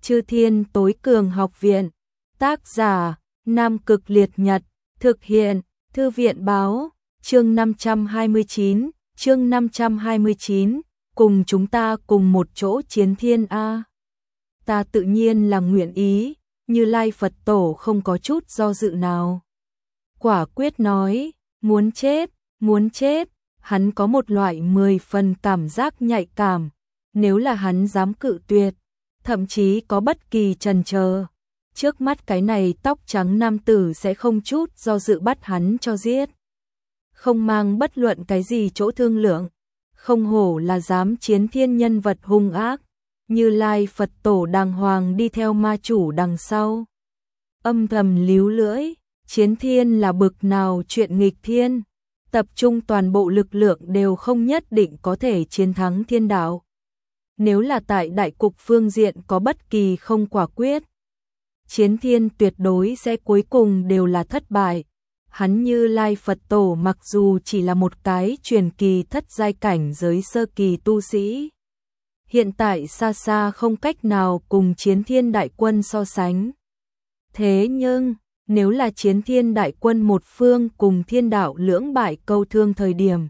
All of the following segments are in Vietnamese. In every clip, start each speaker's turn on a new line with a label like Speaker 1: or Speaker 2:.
Speaker 1: Chư Thiên Tối Cường Học Viện. Tác giả: Nam Cực Liệt Nhật. Thực hiện: Thư viện báo. Chương 529, cùng chúng ta cùng một chỗ chiến thiên a. Ta tự nhiên là nguyện ý, Như Lai Phật Tổ không có chút do dự nào. Quả quyết nói, muốn chết, hắn có một loại 10 phần cảm giác nhạy cảm, nếu là hắn dám cự tuyệt, thậm chí có bất kỳ chần chờ, trước mắt cái này tóc trắng nam tử sẽ không chút do dự bắt hắn cho giết. Không mang bất luận cái gì chỗ thương lượng, không hổ là dám chiến thiên nhân vật hung ác, Như Lai Phật Tổ đàng hoàng đi theo ma chủ đằng sau. Âm thầm líu lưỡi, chiến thiên là bực nào chuyện nghịch thiên, tập trung toàn bộ lực lượng đều không nhất định có thể chiến thắng thiên đạo. Nếu là tại đại cục phương diện có bất kỳ không quả quyết, chiến thiên tuyệt đối sẽ cuối cùng đều là thất bại. Hắn Như Lai Phật Tổ mặc dù chỉ là một cái truyền kỳ thất giai cảnh giới sơ kỳ tu sĩ, hiện tại xa xa không cách nào cùng chiến thiên đại quân so sánh. Thế nhưng, nếu là chiến thiên đại quân một phương cùng thiên đạo lưỡng bại câu thương thời điểm,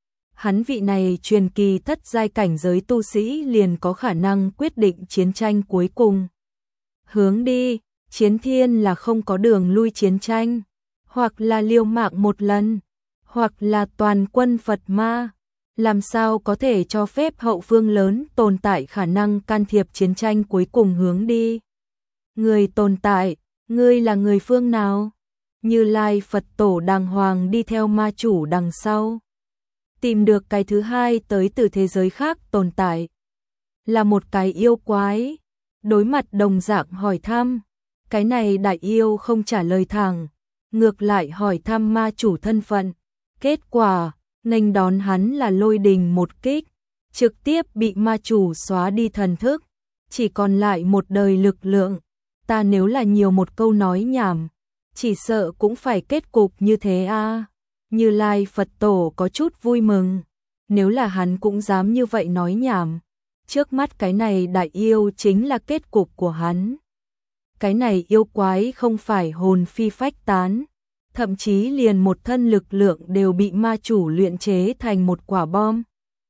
Speaker 1: hắn vị này truyền kỳ thất giai cảnh giới tu sĩ liền có khả năng quyết định chiến tranh cuối cùng. Hướng đi, chiến thiên là không có đường lui chiến tranh, hoặc là liều mạng một lần, hoặc là toàn quân Phật ma, làm sao có thể cho phép hậu phương lớn tồn tại khả năng can thiệp chiến tranh cuối cùng hướng đi. Người tồn tại, ngươi là người phương nào? Như Lai Phật Tổ đàng hoàng đi theo ma chủ đằng sau. Tìm được cái thứ hai tới từ thế giới khác tồn tại. Là một cái yêu quái. Đối mặt đồng dạng hỏi thăm. Cái này đại yêu không trả lời thẳng. Ngược lại hỏi thăm ma chủ thân phận. Kết quả, nghênh đón hắn là lôi đình một kích. Trực tiếp bị ma chủ xóa đi thần thức. Chỉ còn lại một đời lực lượng. Ta nếu là nhiều một câu nói nhảm, chỉ sợ cũng phải kết cục như thế a. Như Lai Phật Tổ có chút vui mừng, nếu là hắn cũng dám như vậy nói nhảm, trước mắt cái này đại yêu chính là kết cục của hắn. Cái này yêu quái không phải hồn phi phách tán, thậm chí liền một thân lực lượng đều bị ma chủ luyện chế thành một quả bom.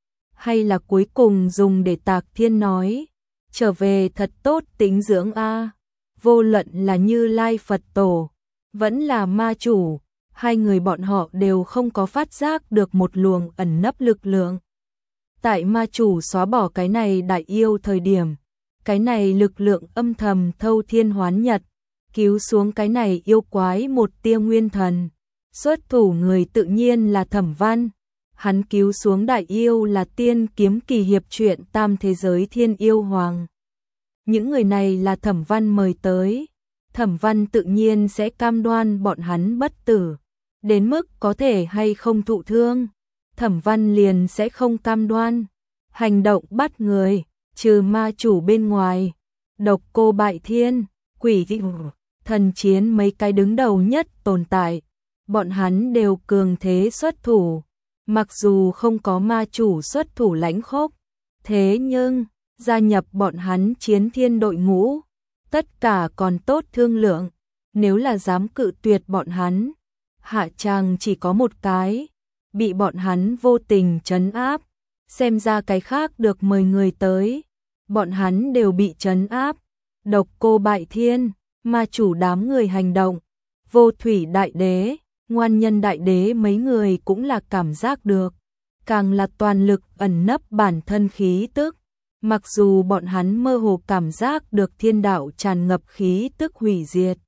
Speaker 1: Hay là cuối cùng dùng để Tạc Thiên nói, trở về thật tốt tĩnh dưỡng a. Vô luận là Như Lai Phật Tổ, vẫn là ma chủ, hai người bọn họ đều không có phát giác được một luồng ẩn nấp lực lượng. Tại ma chủ xóa bỏ cái này đại yêu thời điểm, cái này lực lượng âm thầm thâu thiên hoán nhật, cứu xuống cái này yêu quái một tia nguyên thần. Xuất thủ người tự nhiên là Thẩm Văn, hắn cứu xuống đại yêu là tiên kiếm kỳ hiệp truyện tam thế giới thiên yêu hoàng. Những người này là Thẩm Văn mời tới, Thẩm Văn tự nhiên sẽ cam đoan bọn hắn bất tử, đến mức có thể hay không thụ thương, Thẩm Văn liền sẽ không cam đoan. Hành động bắt người, trừ ma chủ bên ngoài, Độc Cô Bại Thiên, Quỷ Thị, Thần Chiến mấy cái đứng đầu nhất tồn tại, bọn hắn đều cường thế xuất thủ, mặc dù không có ma chủ xuất thủ lãnh khốc, thế nhưng gia nhập bọn hắn chiến thiên đội ngũ, tất cả còn tốt thương lượng, nếu là dám cự tuyệt bọn hắn, hạ tràng chỉ có một cái, bị bọn hắn vô tình trấn áp, xem ra cái khác được mời người tới, bọn hắn đều bị trấn áp. Độc Cô Bại Thiên, ma chủ đám người hành động, Vô Thủy Đại Đế, Ngoan Nhân Đại Đế mấy người cũng là cảm giác được, càng là toàn lực ẩn nấp bản thân khí tức. Mặc dù bọn hắn mơ hồ cảm giác được thiên đạo tràn ngập khí tức hủy diệt,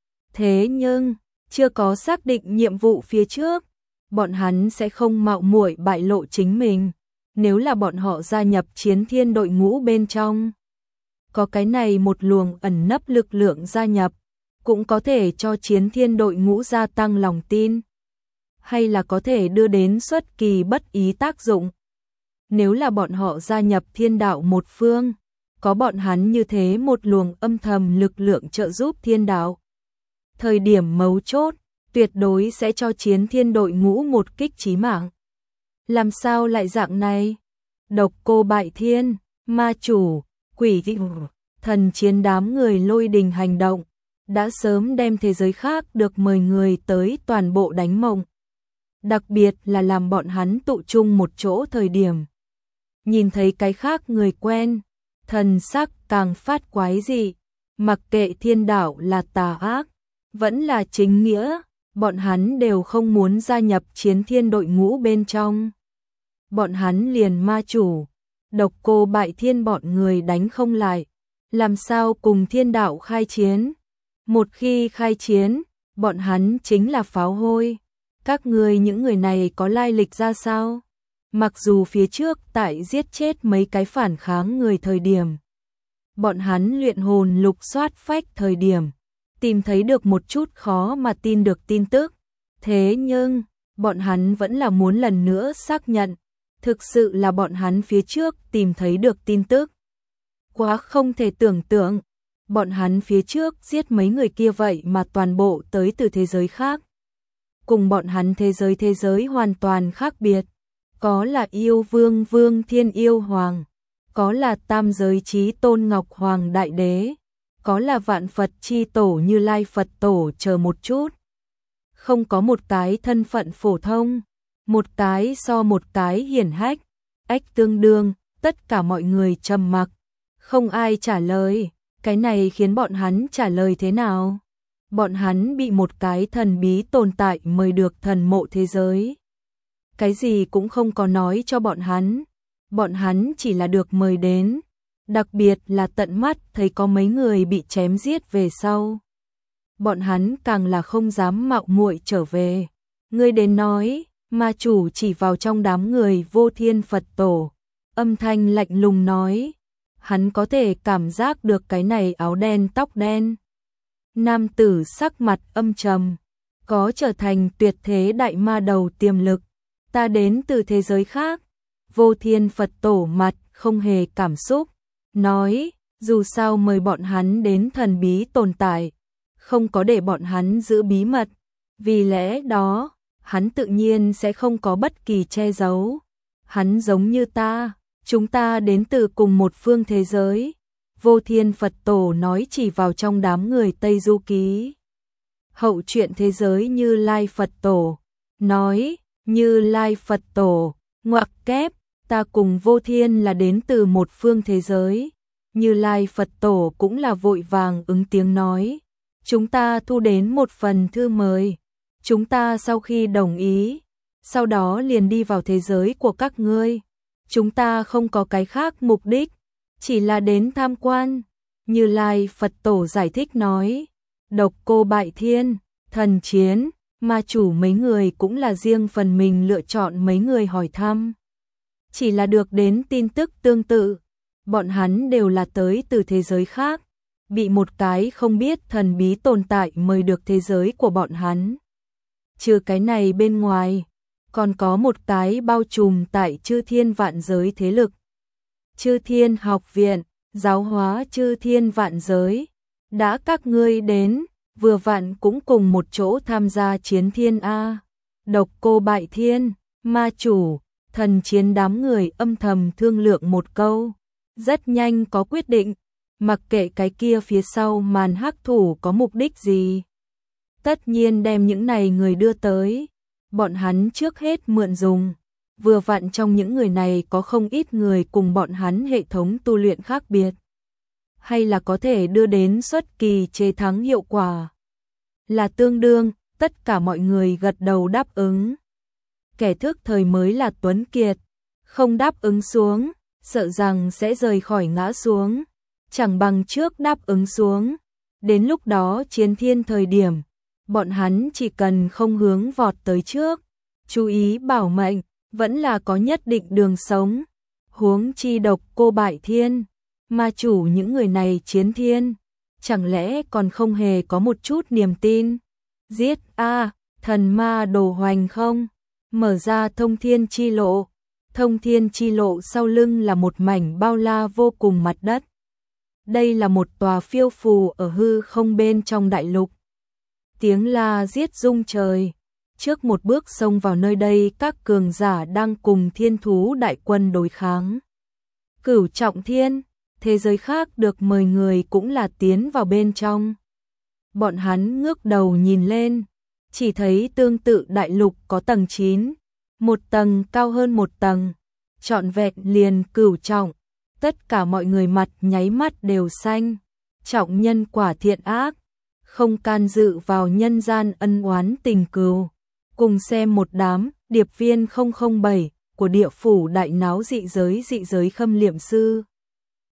Speaker 1: thế nhưng chưa có xác định nhiệm vụ phía trước, bọn hắn sẽ không mạo muội bại lộ chính mình. Nếu là bọn họ gia nhập chiến thiên đội ngũ bên trong, có cái này một luồng ẩn nấp lực lượng gia nhập, cũng có thể cho chiến thiên đội ngũ gia tăng lòng tin, hay là có thể đưa đến xuất kỳ bất ý tác dụng. Nếu là bọn họ gia nhập thiên đạo một phương, có bọn hắn như thế một luồng âm thầm lực lượng trợ giúp thiên đạo, thời điểm mấu chốt, tuyệt đối sẽ cho chiến thiên đội ngũ một kích chí mạng. Làm sao lại dạng này? Độc Cô Bại Thiên, ma chủ, Quỷ Thị, thần chiến đám người Lôi Đình hành động, đã sớm đem thế giới khác được mời người tới toàn bộ đánh mộng. Đặc biệt là làm bọn hắn tụ chung một chỗ thời điểm. Nhìn thấy cái khác người quen, thần sắc càng phát quái dị, mặc kệ thiên đạo là tà ác, vẫn là chính nghĩa, bọn hắn đều không muốn gia nhập chiến thiên đội ngũ bên trong. Bọn hắn liền ma chủ, Độc Cô Bại Thiên bọn người đánh không lại, làm sao cùng thiên đạo khai chiến? Một khi khai chiến, bọn hắn chính là pháo hôi. Các ngươi những người này có lai lịch ra sao? Mặc dù phía trước tại giết chết mấy cái phản kháng người thời điểm, bọn hắn luyện hồn lục soát phách thời điểm, tìm thấy được một chút khó mà tin được tin tức. Thế nhưng, bọn hắn vẫn là muốn lần nữa xác nhận, thực sự là bọn hắn phía trước tìm thấy được tin tức. Quá không thể tưởng tượng, bọn hắn phía trước giết mấy người kia vậy mà toàn bộ tới từ thế giới khác. Cùng bọn hắn thế giới hoàn toàn khác biệt. Có là yêu vương Vương Thiên Yêu Hoàng, có là tam giới chí tôn Ngọc Hoàng Đại Đế, có là vạn Phật chi tổ Như Lai Phật tổ chờ một chút. Không có một cái thân phận phổ thông, một cái so một cái hiển hách, ách tương đương, tất cả mọi người trầm mặc, không ai trả lời. Cái này khiến bọn hắn trả lời thế nào? Bọn hắn bị một cái thần bí tồn tại mời được thần mộ thế giới. Cái gì cũng không có nói cho bọn hắn chỉ là được mời đến, đặc biệt là tận mắt thấy có mấy người bị chém giết về sau. Bọn hắn càng là không dám mạo muội trở về. Ngươi đến nói, ma chủ chỉ vào trong đám người Vô Thiên Phật tổ, âm thanh lạnh lùng nói, hắn có thể cảm giác được cái này áo đen tóc đen. Nam tử sắc mặt âm trầm, có trở thành tuyệt thế đại ma đầu tiềm lực. Ta đến từ thế giới khác. Vô Thiên Phật tổ mặt không hề cảm xúc, nói, dù sao mời bọn hắn đến thần bí tồn tại, không có để bọn hắn giữ bí mật, vì lẽ đó, hắn tự nhiên sẽ không có bất kỳ che giấu. Hắn giống như ta, chúng ta đến từ cùng một phương thế giới. Vô Thiên Phật tổ nói chỉ vào trong đám người Tây Du Ký. Hậu truyện thế giới Như Lai Phật tổ, nói, Như Lai Phật tổ, ngoặc kép, ta cùng Vô Thiên là đến từ một phương thế giới. Như Lai Phật tổ cũng là vội vàng ứng tiếng nói, chúng ta thu đến một phần thư mời, chúng ta sau khi đồng ý, sau đó liền đi vào thế giới của các ngươi. Chúng ta không có cái khác mục đích, chỉ là đến tham quan. Như Lai Phật tổ giải thích nói, Độc Cô Bại Thiên, thần chiến, ma chủ mấy người cũng là riêng phần mình lựa chọn mấy người hỏi thăm. Chỉ là được đến tin tức tương tự, bọn hắn đều là tới từ thế giới khác, bị một cái không biết thần bí tồn tại mời được thế giới của bọn hắn. Trừ cái này bên ngoài, còn có một cái bao trùm tại chư thiên vạn giới thế lực. Chư Thiên Học Viện, giáo hóa chư thiên vạn giới. Đã các ngươi đến, vừa vặn cũng cùng một chỗ tham gia chiến thiên A. Độc Cô Bại Thiên, ma chủ, thần chiến đám người âm thầm thương lượng một câu. Rất nhanh có quyết định, mặc kệ cái kia phía sau màn hắc thủ có mục đích gì. Tất nhiên đem những này người đưa tới, bọn hắn trước hết mượn dùng. Vừa vặn trong những người này có không ít người cùng bọn hắn hệ thống tu luyện khác biệt, hay là có thể đưa đến xuất kỳ chế thắng hiệu quả. Là tương đương, tất cả mọi người gật đầu đáp ứng. Kẻ thức thời mới là tuấn kiệt, không đáp ứng xuống, sợ rằng sẽ rời khỏi ngã xuống, chẳng bằng trước đáp ứng xuống. Đến lúc đó chiến thiên thời điểm, bọn hắn chỉ cần không hướng vọt tới trước, chú ý bảo mệnh, vẫn là có nhất định đường sống. Huống chi Độc Cô Bại Thiên, ma chủ những người này chiến thiên, chẳng lẽ còn không hề có một chút niềm tin. Giết a, thần ma đồ hoành không? Mở ra thông thiên chi lộ. Thông thiên chi lộ sau lưng là một mảnh bao la vô cùng mặt đất. Đây là một tòa phiêu phù ở hư không bên trong đại lục. Tiếng la giết rung trời. Trước một bước xông vào nơi đây các cường giả đang cùng thiên thú đại quân đối kháng. Cửu trọng thiên, thế giới khác được mời người cũng là tiến vào bên trong. Bọn hắn ngước đầu nhìn lên, chỉ thấy tương tự đại lục có tầng 9, một tầng cao hơn một tầng, trọn vẹn liền cửu trọng, tất cả mọi người mặt nháy mắt đều xanh, trọng nhân quả thiện ác, không can dự vào nhân gian ân oán tình cừu. Cùng xem một đám điệp viên 007 của địa phủ đại náo dị giới khâm liệm sư.